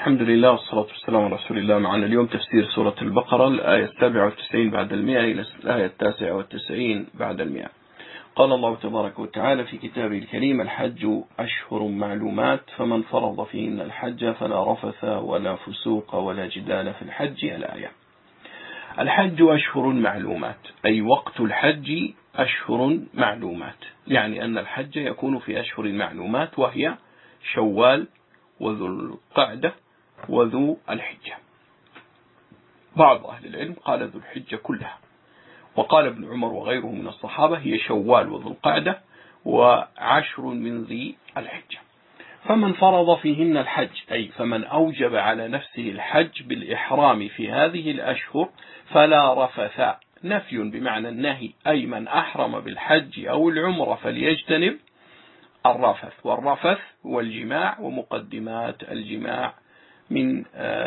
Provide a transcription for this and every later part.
الحمد لله والصلاة والسلام على رسول الله. معنا اليوم تفسير سورة البقرة الآية 97 بعد 100 إلى الآية 99 بعد 100. قال الله تبارك وتعالى في كتابه الكريم: الحج أشهر معلومات فمن فرض فيهن الحج فلا رفث ولا فسوق ولا جدال في الحج. الآية. الحج أشهر معلومات، أي وقت الحج أشهر معلومات، يعني أن الحج يكون في أشهر معلومات، وهي شوال وذو القعدة وذو الحجة. بعض أهل العلم قال ذو الحجة كلها، وقال ابن عمر وغيره من الصحابة هي شوال وذو القعدة وعشر من ذي الحجة. فمن فرض فيهن الحج، أي فمن أوجب على نفسه الحج بالإحرام في هذه الأشهر فلا رفث، نفي بمعنى النهي، أي من أحرم بالحج أو العمرة فليجتنب الرفث، والرفث هو الجماع ومقدمات الجماع من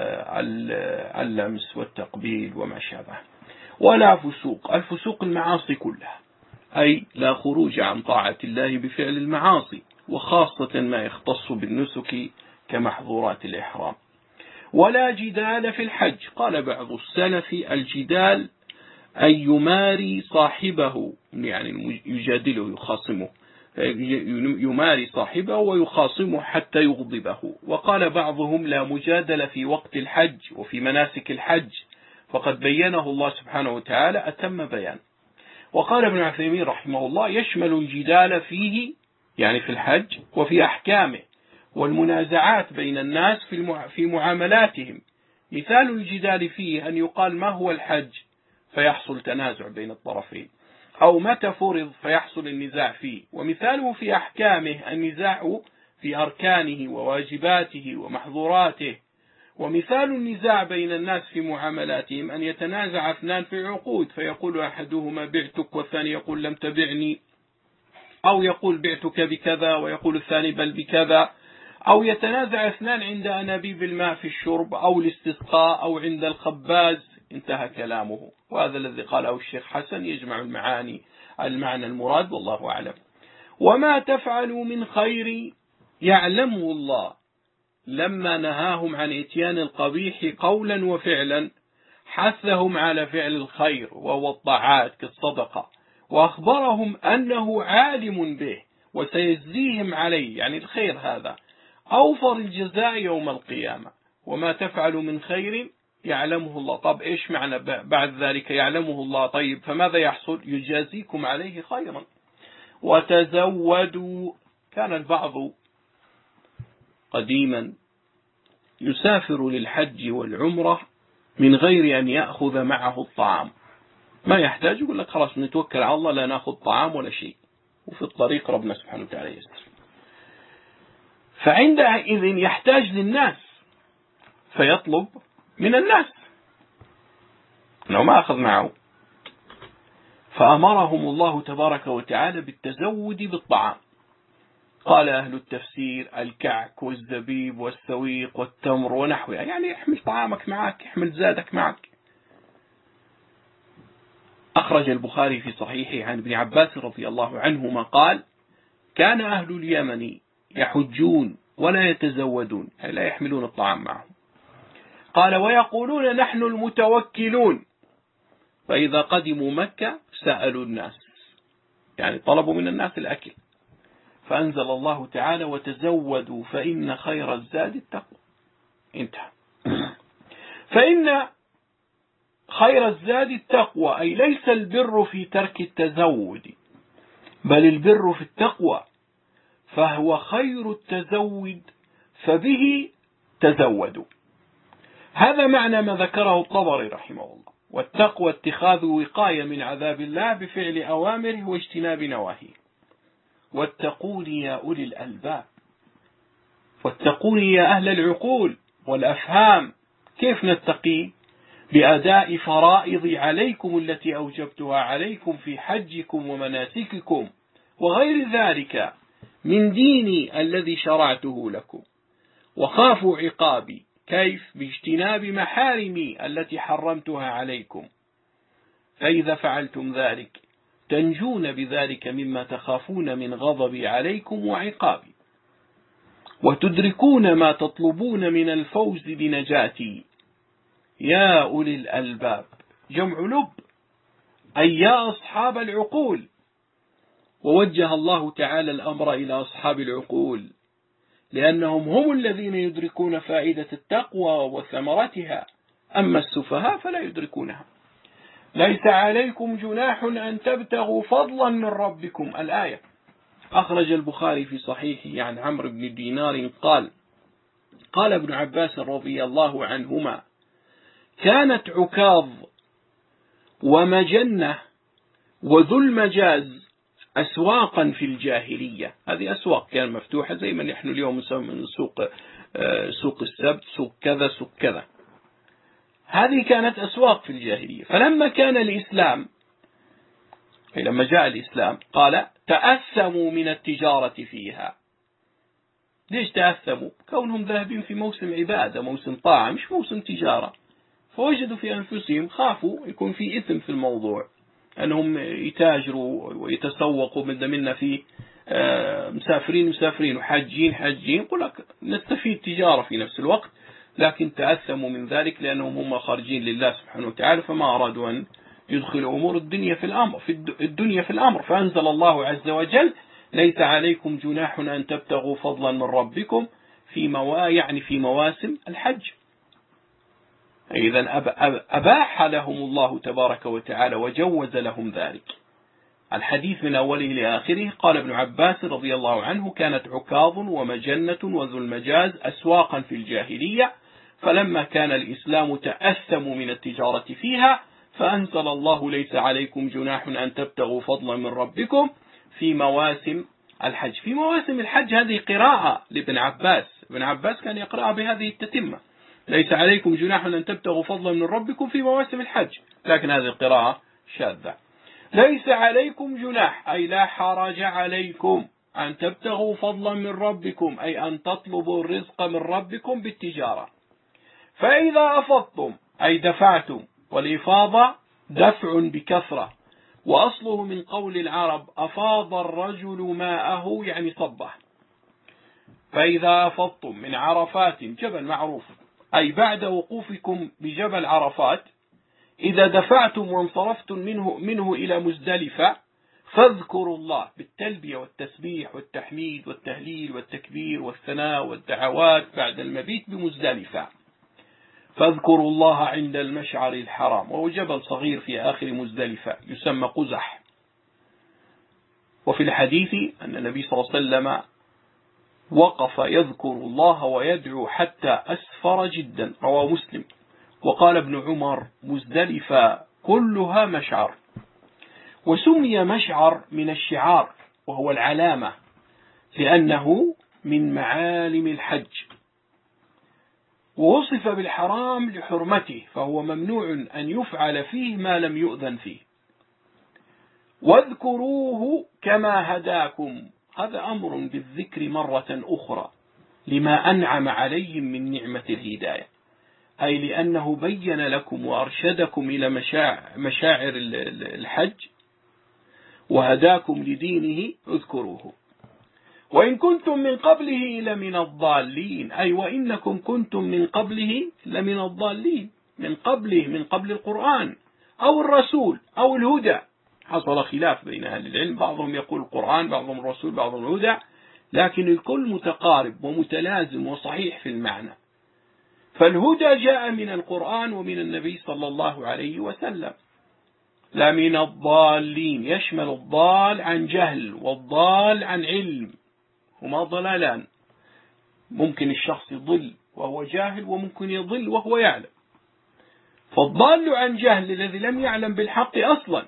اللمس والتقبيل وما شابه. ولا فسوق، الفسوق المعاصي كلها، أي لا خروج عن طاعة الله بفعل المعاصي، وخاصة ما يختص بالنسك كمحظورات الإحرام. ولا جدال في الحج، قال بعض السلف: الجدال أن يماري صاحبه، يعني يجادله يخاصمه، يماري صاحبه ويخاصمه حتى يغضبه. وقال بعضهم: لا مجادلة في وقت الحج وفي مناسك الحج، فقد بينه الله سبحانه وتعالى أتم بيان. وقال ابن عثيمين رحمه الله: يشمل الجدال فيه، يعني في الحج، وفي أحكامه، والمنازعات بين الناس في معاملاتهم. مثال الجدال فيه أن يقال: ما هو الحج؟ فيحصل تنازع بين الطرفين، أو متى فرض فيحصل النزاع فيه. ومثاله في أحكامه النزاع في أركانه وواجباته ومحظوراته. ومثال النزاع بين الناس في معاملاتهم أن يتنازع اثنان في عقود، فيقول أحدهما بعتك والثاني يقول لم تبعني، أو يقول بعتك بكذا ويقول الثاني بل بكذا، أو يتنازع اثنان عند أنابيب الماء في الشرب أو الاستسقاء أو عند الخباز. انتهى كلامه. وهذا الذي قاله الشيخ حسن يجمع المعنى المراد، والله أعلم. وما تفعلوا من خير يعلمه الله، لما نهاهم عن إتيان القبيح قولا وفعلا حثهم على فعل الخير وهو الطاعات كالصدقة، وأخبرهم أنه عالم به وسيجزيهم عليه، يعني الخير هذا أوفر الجزاء يوم القيامة. وما تفعلوا من خير يعلمه الله. طب إيش معنى بعد ذلك يعلمه الله؟ طيب فماذا يحصل؟ يجازيكم عليه خيرا. وتزودوا، كان البعض قديما يسافر للحج والعمرة من غير أن يأخذ معه الطعام، ما يحتاج، يقول لك خلاص نتوكل على الله لا نأخذ طعام ولا شيء، وفي الطريق ربنا سبحانه وتعالى يسر. فعندئذ يحتاج للناس فيطلب من الناس أنه ما أخذ معه، فأمرهم الله تبارك وتعالى بالتزود بالطعام. قال أهل التفسير: الكعك والزبيب والسويق والتمر ونحوها، يعني احمل طعامك معك، احمل زادك معك. أخرج البخاري في صحيحه عن ابن عباس رضي الله عنهما قال: كان أهل اليمن يحجون ولا يتزودون، أي لا يحملون الطعام معهم. قال: ويقولون نحن المتوكلون، فإذا قدموا مكة سألوا الناس، يعني طلبوا من الناس الأكل. فأنزل الله تعالى: وتزودوا فإن خير الزاد التقوى. انتهى. فإن خير الزاد التقوى، أي ليس البر في ترك التزود، بل البر في التقوى، فهو خير التزود، فبه تزودوا. هذا معنى ما ذكره الطبري رحمه الله. والتقوى اتخاذ وقاية من عذاب الله بفعل أوامره واجتناب نواهيه. واتقون يا أولي الألباب، واتقون يا أهل العقول والأفهام. كيف نتقي؟ بأداء فرائض عليكم التي أوجبتها عليكم في حجكم ومناسككم وغير ذلك من ديني الذي شرعته لكم. وخافوا عقابي، كيف؟ باجتناب محارمي التي حرمتها عليكم. فإذا فعلتم ذلك تنجون بذلك مما تخافون من غضبي عليكم وعقابي. وتدركون ما تطلبون من الفوز بنجاتي يا أولي الألباب. جمع لب، أي يا أصحاب العقول. ووجه الله تعالى الأمر إلى أصحاب العقول، لأنهم هم الذين يدركون فائدة التقوى وثمرتها، أما السفهاء فلا يدركونها. ليس عليكم جناح أن تبتغوا فضلا من ربكم. الآية. أخرج البخاري في صحيحه عن عمرو بن دينار قال ابن عباس رضي الله عنهما: كانت عكاظ ومجنة وذو المجاز أسواقا في الجاهلية. هذه أسواق كانت مفتوحة زي ما نحن اليوم نسمي سوق السبت، سوق كذا، سوق كذا. هذه كانت أسواق في الجاهلية. فلما كان الإسلام، لما جاء الإسلام قال: تأثموا من التجارة فيها. ليش تأثموا؟ كونهم ذاهبين في موسم عبادة، موسم طاعة، مش موسم تجارة. فوجدوا في أنفسهم، خافوا يكون في إثم في الموضوع، أنهم يتاجروا ويتسوقوا. منا في مسافرين وحاجين، يقول لك نستفيد تجارة في نفس الوقت، لكن تأثموا من ذلك لأنهم هم خارجين لله سبحانه وتعالى، فما أرادوا أن يدخلوا أمور الدنيا في الأمر. فأنزل الله عز وجل: ليس عليكم جناح أن تبتغوا فضلا من ربكم في مواسم الحج. إذن أباح لهم الله تبارك وتعالى وجوز لهم ذلك. الحديث من أوله لآخره. قال ابن عباس رضي الله عنه: كانت عكاظ ومجنة وذو المجاز أسواقا في الجاهلية، فلما كان الإسلام تأثموا من التجارة فيها، فأنزل الله: ليس عليكم جناح أن تبتغوا فضلا من ربكم في مواسم الحج. في مواسم الحج هذه قراءة لابن عباس. ابن عباس كان يقرأ بهذه التتمة: ليس عليكم جناح أن تبتغوا فضلا من ربكم في مواسم الحج، لكن هذه القراءة شاذة. ليس عليكم جناح، أي لا حرج عليكم أن تبتغوا فضلا من ربكم، أي أن تطلبوا الرزق من ربكم بالتجارة. فإذا أفضتم، أي دفعتم، والإفاضة دفع بكثرة، وأصله من قول العرب: أفاض الرجل ماءه، يعني صبه. فإذا أفضتم من عرفات، جبل معروف، أي بعد وقوفكم بجبل عرفات، إذا دفعتم وانصرفتم منه إلى مزدلفة، فاذكروا الله بالتلبية والتسبيح والتحميد والتهليل والتكبير والثناء والدعوات بعد المبيت بمزدلفة. فاذكروا الله عند المشعر الحرام، وهو جبل صغير في آخر مزدلفة يسمى قزح. وفي الحديث أن النبي صلى الله عليه وسلم وقف يذكر الله ويدعو حتى أسفر جدا، رواه مسلم. وقال ابن عمر: مزدلفة كلها مشعر. وسمي مشعر من الشعار، وهو العلامة، لأنه من معالم الحج. ووصف بالحرام لحرمته، فهو ممنوع أن يفعل فيه ما لم يؤذن فيه. واذكروه كما هداكم، هذا أمر بالذكر مرة أخرى لما أنعم عليهم من نعمة الهداية، أي لأنه بين لكم وأرشدكم إلى مشاعر الحج وهداكم لدينه، اذكروه. وإن كنتم من قبله لمن الضالين، أي وإنكم كنتم من قبله لمن الضالين، من قبل القرآن أو الرسول أو الهدى. حصل خلاف بين أهل العلم، بعضهم يقول القرآن، بعضهم الرسول، بعضهم الهدى، لكن الكل متقارب ومتلازم وصحيح في المعنى. فالهدى جاء من القرآن ومن النبي صلى الله عليه وسلم. لمن الضالين يشمل الضال عن جهل والضال عن علم، هما ضلالان. ممكن الشخص يضل وهو جاهل، وممكن يضل وهو يعلم. فالضال عن جهل الذي لم يعلم بالحق أصلا،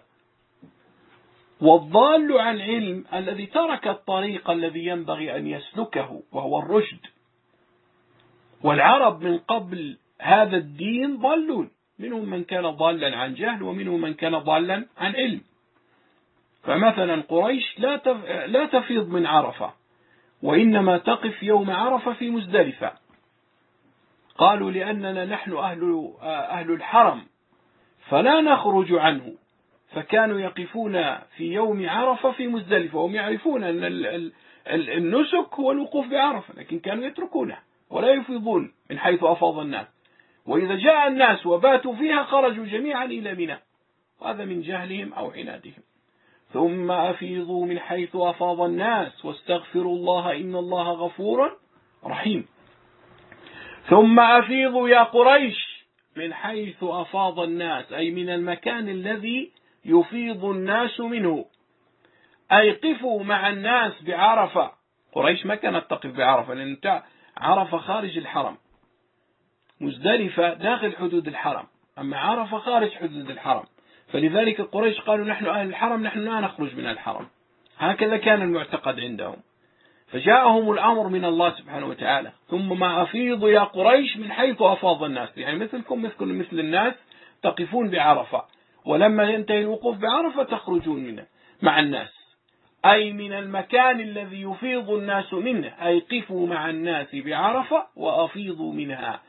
والضال عن علم الذي ترك الطريق الذي ينبغي أن يسلكه وهو الرشد. والعرب من قبل هذا الدين ضلون، منهم من كان ضالا عن جهل ومنهم من كان ضالا عن علم. فمثلا قريش لا تفيض من عرفة، وإنما تقف يوم عرفة في مزدلفة. قالوا: لأننا نحن أهل الحرم فلا نخرج عنه، فكانوا يقفون في يوم عرفة في مزدلفة، وهم يعرفون أن النسك هو الوقوف بعرفة، لكن كانوا يتركونه ولا يفيضون من حيث أفاض الناس، وإذا جاء الناس وباتوا فيها خرجوا جميعا إلى منى، وهذا من جهلهم أو عنادهم. ثم أفيضوا من حيث أفاض الناس واستغفروا الله إن الله غفور رحيم. ثم أفيضوا يا قريش من حيث أفاض الناس، أي من المكان الذي يفيض الناس منه، أي قفوا مع الناس بعرفة. قريش ما كانت تقف بعرفة، لأن عرفة خارج الحرم، مزدلفة داخل حدود الحرم، أما عرفة خارج حدود الحرم، فلذلك قريش قالوا نحن أهل الحرم، نحن لا نخرج من الحرم، هكذا كان المعتقد عندهم. فجاءهم الأمر من الله سبحانه وتعالى، ثم ما أفيضوا يا قريش من حيث أفاض الناس، يعني مثلكم مثل الناس تقفون بعرفة، ولما ينتهي الوقوف بعرفة تخرجون منه مع الناس، أي من المكان الذي يفيض الناس منه، أي قفوا مع الناس بعرفة وأفيضوا منها.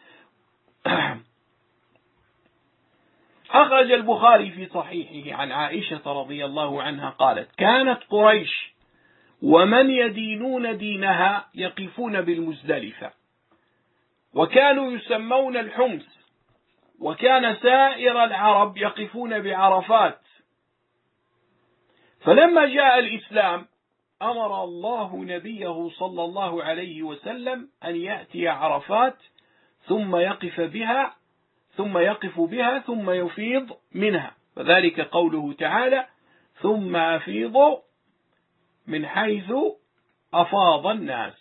أخرج البخاري في صحيحه عن عائشة رضي الله عنها قالت: كانت قريش ومن يدينون دينها يقفون بالمزدلفة، وكانوا يسمون الحمص، وكان سائر العرب يقفون بعرفات. فلما جاء الإسلام أمر الله نبيه صلى الله عليه وسلم أن يأتي عرفات ثم يقف بها ثم يفيض منها، فذلك قوله تعالى: ثم أفيضوا من حيث أفاض الناس.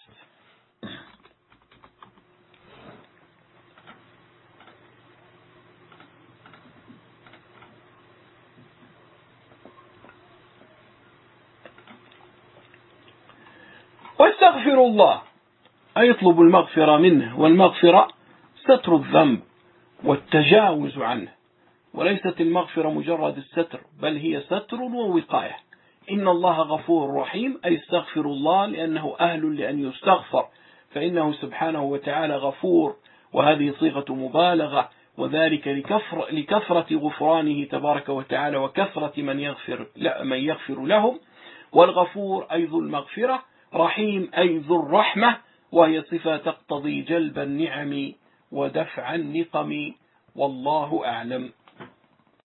واستغفروا الله، أي اطلبوا المغفرة منه، والمغفرة ستر الذنب والتجاوز عنه، وليست المغفرة مجرد الستر، بل هي ستر ووقاية. إن الله غفور رحيم، أي استغفروا الله لأنه أهل لأن يستغفر، فإنه سبحانه وتعالى غفور، وهذه صيغة مبالغة، وذلك لكثرة غفرانه تبارك وتعالى وكثرة من يغفر لهم. والغفور أي ذو المغفرة، رحيم أي ذو الرحمة، وهي صفة تقتضي جلب النعم ودفع النقم، والله أعلم.